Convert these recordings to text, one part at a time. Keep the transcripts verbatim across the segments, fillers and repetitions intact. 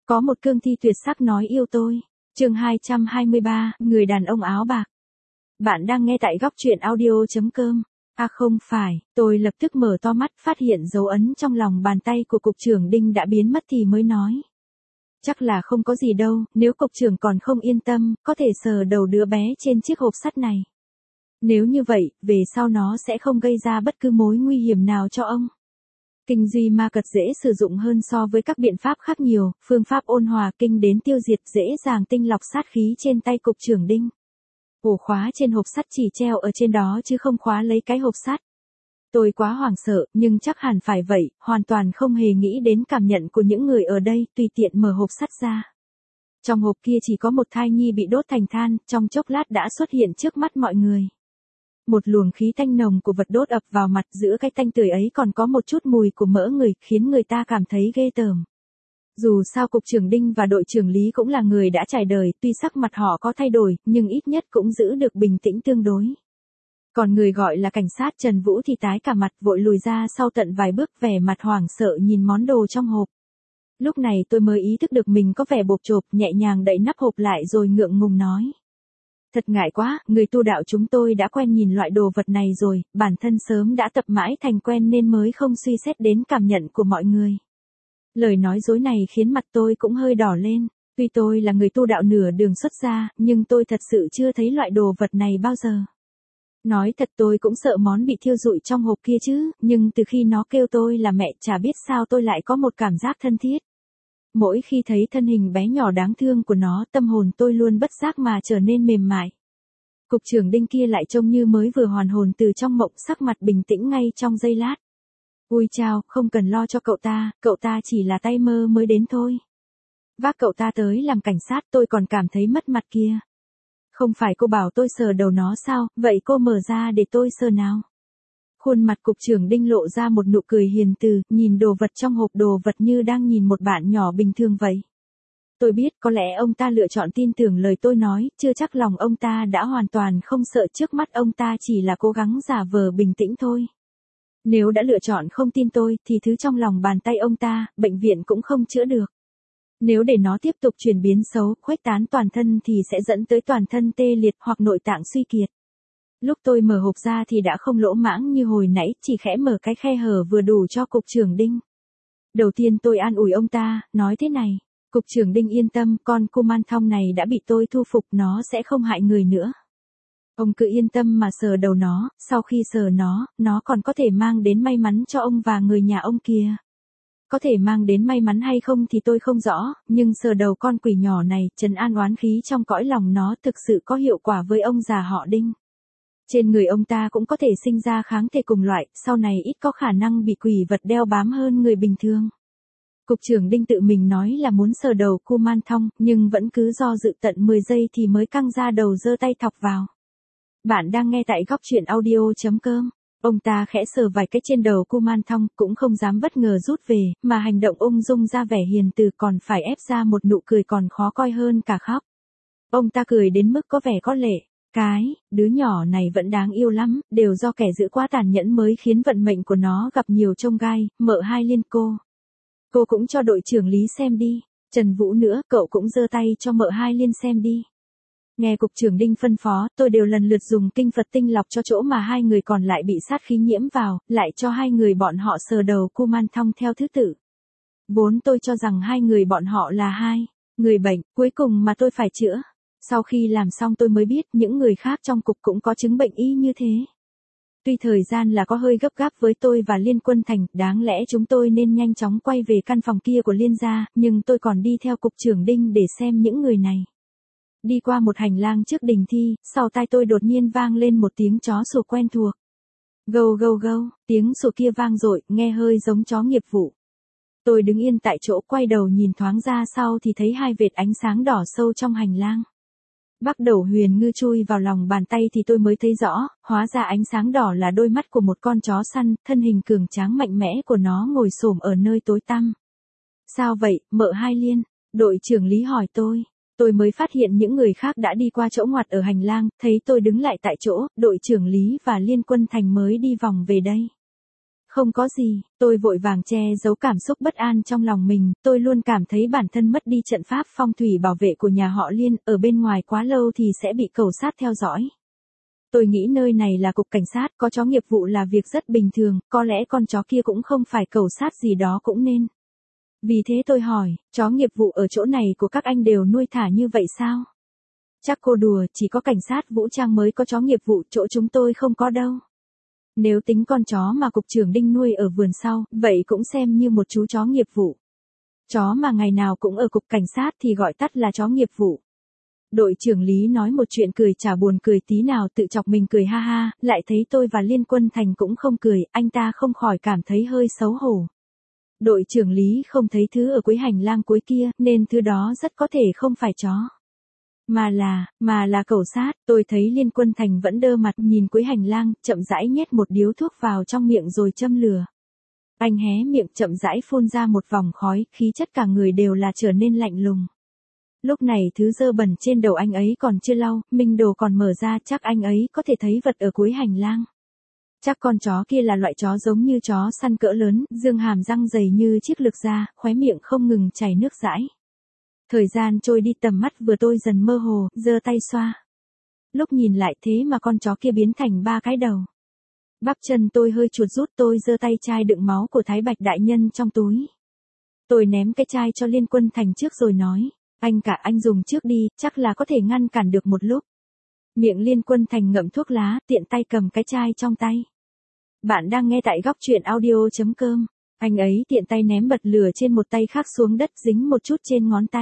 Có một cương thi tuyệt sắc nói yêu tôi. Chương hai trăm hai mươi ba, người đàn ông áo bạc. Bạn đang nghe tại góc truyện audio chấm com. À không phải, tôi lập tức mở to mắt phát hiện dấu ấn trong lòng bàn tay của cục trưởng Đinh đã biến mất thì mới nói. Chắc là không có gì đâu, nếu cục trưởng còn không yên tâm, có thể sờ đầu đứa bé trên chiếc hộp sắt này. Nếu như vậy, về sau nó sẽ không gây ra bất cứ mối nguy hiểm nào cho ông. Kinh duy ma cật dễ sử dụng hơn so với các biện pháp khác nhiều, phương pháp ôn hòa kinh đến tiêu diệt dễ dàng tinh lọc sát khí trên tay cục trưởng Đinh. Ổ khóa trên hộp sắt chỉ treo ở trên đó chứ không khóa lấy cái hộp sắt. Tôi quá hoảng sợ, nhưng chắc hẳn phải vậy, hoàn toàn không hề nghĩ đến cảm nhận của những người ở đây, tùy tiện mở hộp sắt ra. Trong hộp kia chỉ có một thai nhi bị đốt thành than, trong chốc lát đã xuất hiện trước mắt mọi người. Một luồng khí tanh nồng của vật đốt ập vào mặt, giữa cái tanh tưởi ấy còn có một chút mùi của mỡ người, khiến người ta cảm thấy ghê tởm. Dù sao cục trưởng Đinh và đội trưởng Lý cũng là người đã trải đời, tuy sắc mặt họ có thay đổi, nhưng ít nhất cũng giữ được bình tĩnh tương đối. Còn người gọi là cảnh sát Trần Vũ thì tái cả mặt, vội lùi ra sau tận vài bước, vẻ mặt hoảng sợ nhìn món đồ trong hộp. Lúc này tôi mới ý thức được mình có vẻ bộp chộp, nhẹ nhàng đậy nắp hộp lại rồi ngượng ngùng nói. Thật ngại quá, người tu đạo chúng tôi đã quen nhìn loại đồ vật này rồi, bản thân sớm đã tập mãi thành quen nên mới không suy xét đến cảm nhận của mọi người. Lời nói dối này khiến mặt tôi cũng hơi đỏ lên, tuy tôi là người tu đạo nửa đường xuất gia, nhưng tôi thật sự chưa thấy loại đồ vật này bao giờ. Nói thật tôi cũng sợ món bị thiêu rụi trong hộp kia chứ, nhưng từ khi nó kêu tôi là mẹ chả biết sao tôi lại có một cảm giác thân thiết. Mỗi khi thấy thân hình bé nhỏ đáng thương của nó, tâm hồn tôi luôn bất giác mà trở nên mềm mại. Cục trưởng Đinh kia lại trông như mới vừa hoàn hồn từ trong mộng, sắc mặt bình tĩnh ngay trong giây lát. Ui chao, không cần lo cho cậu ta, cậu ta chỉ là tay mơ mới đến thôi. Vác cậu ta tới làm cảnh sát tôi còn cảm thấy mất mặt kia. Không phải cô bảo tôi sờ đầu nó sao, vậy cô mở ra để tôi sờ nào. Khuôn mặt cục trưởng Đinh lộ ra một nụ cười hiền từ, nhìn đồ vật trong hộp đồ vật như đang nhìn một bạn nhỏ bình thường vậy. Tôi biết có lẽ ông ta lựa chọn tin tưởng lời tôi nói, chưa chắc lòng ông ta đã hoàn toàn không sợ, trước mắt ông ta chỉ là cố gắng giả vờ bình tĩnh thôi. Nếu đã lựa chọn không tin tôi, thì thứ trong lòng bàn tay ông ta, bệnh viện cũng không chữa được. Nếu để nó tiếp tục chuyển biến xấu, khuếch tán toàn thân thì sẽ dẫn tới toàn thân tê liệt hoặc nội tạng suy kiệt. Lúc tôi mở hộp ra thì đã không lỗ mãng như hồi nãy, chỉ khẽ mở cái khe hở vừa đủ cho cục trưởng Đinh. Đầu tiên tôi an ủi ông ta, nói thế này, cục trưởng Đinh yên tâm, con Kuman Thong này đã bị tôi thu phục, nó sẽ không hại người nữa. Ông cứ yên tâm mà sờ đầu nó, sau khi sờ nó, nó còn có thể mang đến may mắn cho ông và người nhà ông kia. Có thể mang đến may mắn hay không thì tôi không rõ, nhưng sờ đầu con quỷ nhỏ này, trấn an oán khí trong cõi lòng nó thực sự có hiệu quả với ông già họ Đinh. Trên người ông ta cũng có thể sinh ra kháng thể cùng loại, sau này ít có khả năng bị quỷ vật đeo bám hơn người bình thường. Cục trưởng Đinh tự mình nói là muốn sờ đầu Kuman Thong, nhưng vẫn cứ do dự tận mười giây thì mới căng ra đầu giơ tay thọc vào. Bạn đang nghe tại góc truyện audio chấm com. Ông ta khẽ sờ vài cái trên đầu Kuman Thong, cũng không dám bất ngờ rút về, mà hành động ung dung ra vẻ hiền từ, còn phải ép ra một nụ cười còn khó coi hơn cả khóc. Ông ta cười đến mức có vẻ có lệ. Cái, đứa nhỏ này vẫn đáng yêu lắm, đều do kẻ giữ quá tàn nhẫn mới khiến vận mệnh của nó gặp nhiều chông gai, mợ Hai Liên cô. Cô cũng cho đội trưởng Lý xem đi. Trần Vũ nữa, cậu cũng giơ tay cho mợ Hai Liên xem đi. Nghe cục trưởng Đinh phân phó, tôi đều lần lượt dùng kinh Phật tinh lọc cho chỗ mà hai người còn lại bị sát khí nhiễm vào, lại cho hai người bọn họ sờ đầu Kuman Thong theo thứ tự. Vốn tôi cho rằng hai người bọn họ là hai người bệnh cuối cùng mà tôi phải chữa. Sau khi làm xong tôi mới biết những người khác trong cục cũng có chứng bệnh y như thế. Tuy thời gian là có hơi gấp gáp với tôi và Liên Quân Thành, đáng lẽ chúng tôi nên nhanh chóng quay về căn phòng kia của Liên gia, nhưng tôi còn đi theo cục trưởng Đinh để xem những người này. Đi qua một hành lang trước đình thi, sau tai tôi đột nhiên vang lên một tiếng chó sủa quen thuộc. Gâu gâu gâu, tiếng sủa kia vang dội, nghe hơi giống chó nghiệp vụ. Tôi đứng yên tại chỗ, quay đầu nhìn thoáng ra sau thì thấy hai vệt ánh sáng đỏ sâu trong hành lang. Bắt đầu huyền ngư chui vào lòng bàn tay thì tôi mới thấy rõ, hóa ra ánh sáng đỏ là đôi mắt của một con chó săn, thân hình cường tráng mạnh mẽ của nó ngồi xổm ở nơi tối tăm. Sao vậy, mợ Hai Liên? Đội trưởng Lý hỏi tôi. Tôi mới phát hiện những người khác đã đi qua chỗ ngoặt ở hành lang, thấy tôi đứng lại tại chỗ, đội trưởng Lý và Liên Quân Thành mới đi vòng về đây. Không có gì, tôi vội vàng che giấu cảm xúc bất an trong lòng mình, tôi luôn cảm thấy bản thân mất đi trận pháp phong thủy bảo vệ của nhà họ Liên, ở bên ngoài quá lâu thì sẽ bị cẩu sát theo dõi. Tôi nghĩ nơi này là cục cảnh sát, có chó nghiệp vụ là việc rất bình thường, có lẽ con chó kia cũng không phải cẩu sát gì đó cũng nên. Vì thế tôi hỏi, chó nghiệp vụ ở chỗ này của các anh đều nuôi thả như vậy sao? Chắc cô đùa, chỉ có cảnh sát vũ trang mới có chó nghiệp vụ, chỗ chúng tôi không có đâu. Nếu tính con chó mà cục trưởng Đinh nuôi ở vườn sau, vậy cũng xem như một chú chó nghiệp vụ. Chó mà ngày nào cũng ở cục cảnh sát thì gọi tắt là chó nghiệp vụ. Đội trưởng Lý nói một chuyện cười chả buồn cười tí nào, tự chọc mình cười ha ha, lại thấy tôi và Liên Quân Thành cũng không cười, anh ta không khỏi cảm thấy hơi xấu hổ. Đội trưởng Lý không thấy thứ ở cuối hành lang cuối kia, nên thứ đó rất có thể không phải chó. Mà là, mà là cẩu sát, tôi thấy Liên Quân Thành vẫn đơ mặt nhìn cuối hành lang, chậm rãi nhét một điếu thuốc vào trong miệng rồi châm lửa. Anh hé miệng chậm rãi phun ra một vòng khói, khí chất cả người đều là trở nên lạnh lùng. Lúc này thứ dơ bẩn trên đầu anh ấy còn chưa lau, minh đồ còn mở ra, chắc anh ấy có thể thấy vật ở cuối hành lang. Chắc con chó kia là loại chó giống như chó săn cỡ lớn, dương hàm răng dày như chiếc lược da, khóe miệng không ngừng chảy nước dãi. Thời gian trôi đi, tầm mắt vừa tôi dần mơ hồ, giơ tay xoa. Lúc nhìn lại thế mà con chó kia biến thành ba cái đầu. Bắp chân tôi hơi chuột rút, tôi giơ tay chai đựng máu của Thái Bạch đại nhân trong túi. Tôi ném cái chai cho Liên Quân Thành trước rồi nói, anh cả anh dùng trước đi, chắc là có thể ngăn cản được một lúc. Miệng Liên Quân Thành ngậm thuốc lá, tiện tay cầm cái chai trong tay. Bạn đang nghe tại góc truyện audio chấm com. Anh ấy tiện tay ném bật lửa trên một tay khác xuống đất, dính một chút trên ngón tay.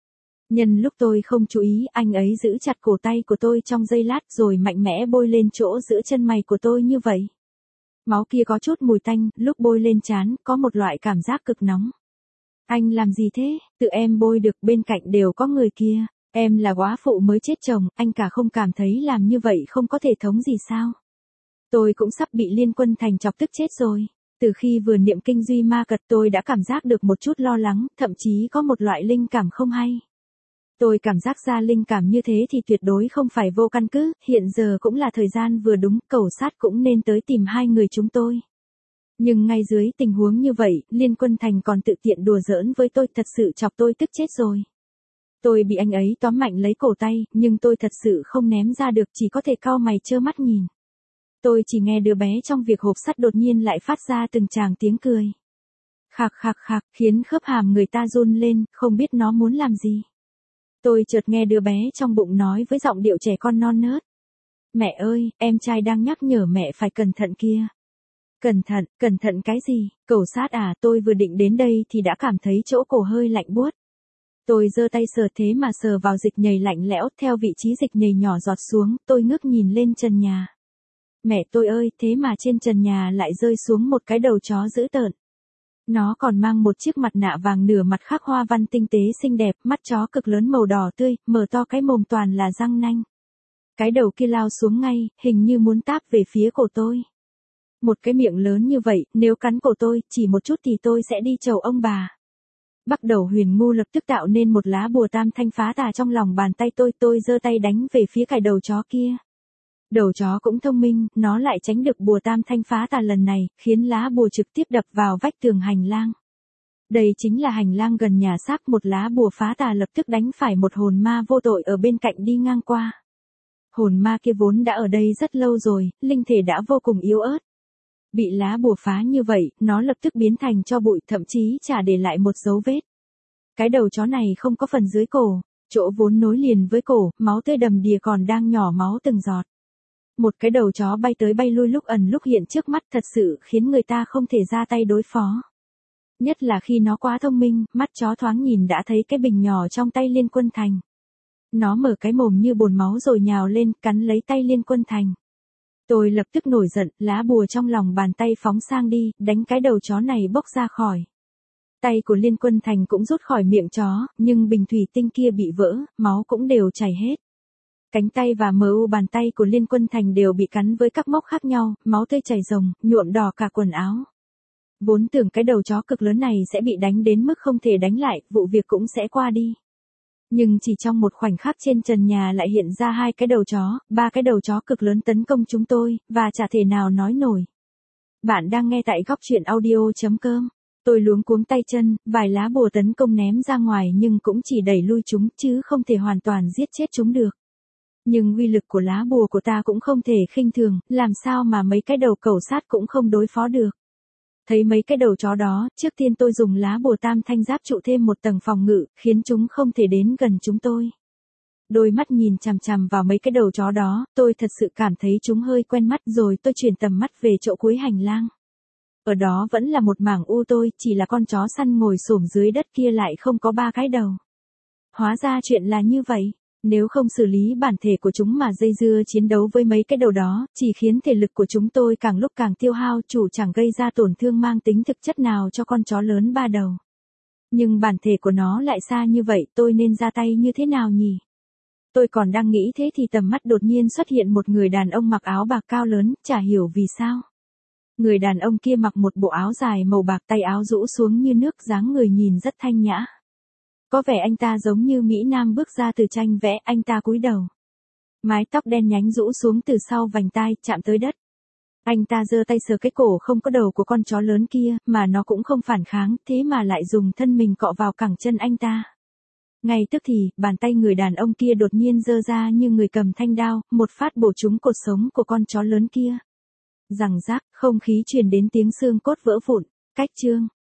Nhân lúc tôi không chú ý, anh ấy giữ chặt cổ tay của tôi trong giây lát rồi mạnh mẽ bôi lên chỗ giữa chân mày của tôi như vậy. Máu kia có chút mùi tanh, lúc bôi lên trán, có một loại cảm giác cực nóng. Anh làm gì thế, tự em bôi được, bên cạnh đều có người kia. Em là góa phụ mới chết chồng, anh cả không cảm thấy làm như vậy không có thể thống gì sao? Tôi cũng sắp bị Liên Quân Thành chọc tức chết rồi. Từ khi vừa niệm kinh duy ma cật tôi đã cảm giác được một chút lo lắng, thậm chí có một loại linh cảm không hay. Tôi cảm giác ra linh cảm như thế thì tuyệt đối không phải vô căn cứ, hiện giờ cũng là thời gian vừa đúng, cẩu sát cũng nên tới tìm hai người chúng tôi. Nhưng ngay dưới tình huống như vậy, Liên Quân Thành còn tự tiện đùa giỡn với tôi, thật sự chọc tôi tức chết rồi. Tôi bị anh ấy tóm mạnh lấy cổ tay, nhưng tôi thật sự không ném ra được, chỉ có thể cau mày trơ mắt nhìn. Tôi chỉ nghe đứa bé trong việc hộp sắt đột nhiên lại phát ra từng tràng tiếng cười. Khạc khạc khạc, khiến khớp hàm người ta run lên, không biết nó muốn làm gì. Tôi chợt nghe đứa bé trong bụng nói với giọng điệu trẻ con non nớt. Mẹ ơi, em trai đang nhắc nhở mẹ phải cẩn thận kia. Cẩn thận, cẩn thận cái gì, cẩu sát à, tôi vừa định đến đây thì đã cảm thấy chỗ cổ hơi lạnh buốt. Tôi giơ tay sờ, thế mà sờ vào dịch nhầy lạnh lẽo, theo vị trí dịch nhầy nhỏ giọt xuống, tôi ngước nhìn lên trần nhà. Mẹ tôi ơi, thế mà trên trần nhà lại rơi xuống một cái đầu chó dữ tợn. Nó còn mang một chiếc mặt nạ vàng nửa mặt khắc hoa văn tinh tế xinh đẹp, mắt chó cực lớn màu đỏ tươi, mở to cái mồm toàn là răng nanh. Cái đầu kia lao xuống ngay, hình như muốn táp về phía cổ tôi. Một cái miệng lớn như vậy, nếu cắn cổ tôi, chỉ một chút thì tôi sẽ đi chầu ông bà. Bắt đầu Huyền Ngu lập tức tạo nên một lá bùa tam thanh phá tà trong lòng bàn tay tôi, tôi giơ tay đánh về phía cái đầu chó kia. Đầu chó cũng thông minh, nó lại tránh được bùa tam thanh phá tà lần này, khiến lá bùa trực tiếp đập vào vách tường hành lang. Đây chính là hành lang gần nhà xác, một lá bùa phá tà lập tức đánh phải một hồn ma vô tội ở bên cạnh đi ngang qua. Hồn ma kia vốn đã ở đây rất lâu rồi, linh thể đã vô cùng yếu ớt. Bị lá bùa phá như vậy, nó lập tức biến thành tro bụi, thậm chí chả để lại một dấu vết. Cái đầu chó này không có phần dưới cổ, chỗ vốn nối liền với cổ, máu tươi đầm đìa còn đang nhỏ máu từng giọt. Một cái đầu chó bay tới bay lui, lúc ẩn lúc hiện trước mắt, thật sự khiến người ta không thể ra tay đối phó. Nhất là khi nó quá thông minh, mắt chó thoáng nhìn đã thấy cái bình nhỏ trong tay Liên Quân Thành. Nó mở cái mồm như bồn máu rồi nhào lên, cắn lấy tay Liên Quân Thành. Tôi lập tức nổi giận, lá bùa trong lòng bàn tay phóng sang đi, đánh cái đầu chó này bốc ra khỏi. Tay của Liên Quân Thành cũng rút khỏi miệng chó, nhưng bình thủy tinh kia bị vỡ, máu cũng đều chảy hết. Cánh tay và mờ u bàn tay của Liên Quân Thành đều bị cắn với các mốc khác nhau, máu tươi chảy ròng, nhuộm đỏ cả quần áo. Vốn tưởng cái đầu chó cực lớn này sẽ bị đánh đến mức không thể đánh lại, vụ việc cũng sẽ qua đi. Nhưng chỉ trong một khoảnh khắc trên trần nhà lại hiện ra hai cái đầu chó, ba cái đầu chó cực lớn tấn công chúng tôi, và chả thể nào nói nổi. Bạn đang nghe tại góc truyện audio.com. Tôi luống cuống tay chân, vài lá bùa tấn công ném ra ngoài nhưng cũng chỉ đẩy lui chúng chứ không thể hoàn toàn giết chết chúng được. Nhưng uy lực của lá bùa của ta cũng không thể khinh thường, làm sao mà mấy cái đầu cẩu sát cũng không đối phó được. Thấy mấy cái đầu chó đó, trước tiên tôi dùng lá bùa tam thanh giáp trụ thêm một tầng phòng ngự, khiến chúng không thể đến gần chúng tôi. Đôi mắt nhìn chằm chằm vào mấy cái đầu chó đó, tôi thật sự cảm thấy chúng hơi quen mắt rồi tôi chuyển tầm mắt về chỗ cuối hành lang. Ở đó vẫn là một mảng u tôi, chỉ là con chó săn ngồi xổm dưới đất kia lại không có ba cái đầu. Hóa ra chuyện là như vậy, nếu không xử lý bản thể của chúng mà dây dưa chiến đấu với mấy cái đầu đó, chỉ khiến thể lực của chúng tôi càng lúc càng tiêu hao, chủ chẳng gây ra tổn thương mang tính thực chất nào cho con chó lớn ba đầu. Nhưng bản thể của nó lại xa như vậy, tôi nên ra tay như thế nào nhỉ? Tôi còn đang nghĩ thế thì tầm mắt đột nhiên xuất hiện một người đàn ông mặc áo bạc cao lớn, chả hiểu vì sao. Người đàn ông kia mặc một bộ áo dài màu bạc, tay áo rũ xuống như nước, dáng người nhìn rất thanh nhã. Có vẻ anh ta giống như Mỹ Nam bước ra từ tranh vẽ, anh ta cúi đầu. Mái tóc đen nhánh rũ xuống từ sau vành tai, chạm tới đất. Anh ta giơ tay sờ cái cổ không có đầu của con chó lớn kia, mà nó cũng không phản kháng, thế mà lại dùng thân mình cọ vào cẳng chân anh ta. Ngay tức thì, bàn tay người đàn ông kia đột nhiên giơ ra như người cầm thanh đao, một phát bổ trúng cột sống của con chó lớn kia. Rằng rác, không khí truyền đến tiếng xương cốt vỡ vụn. Cách chương.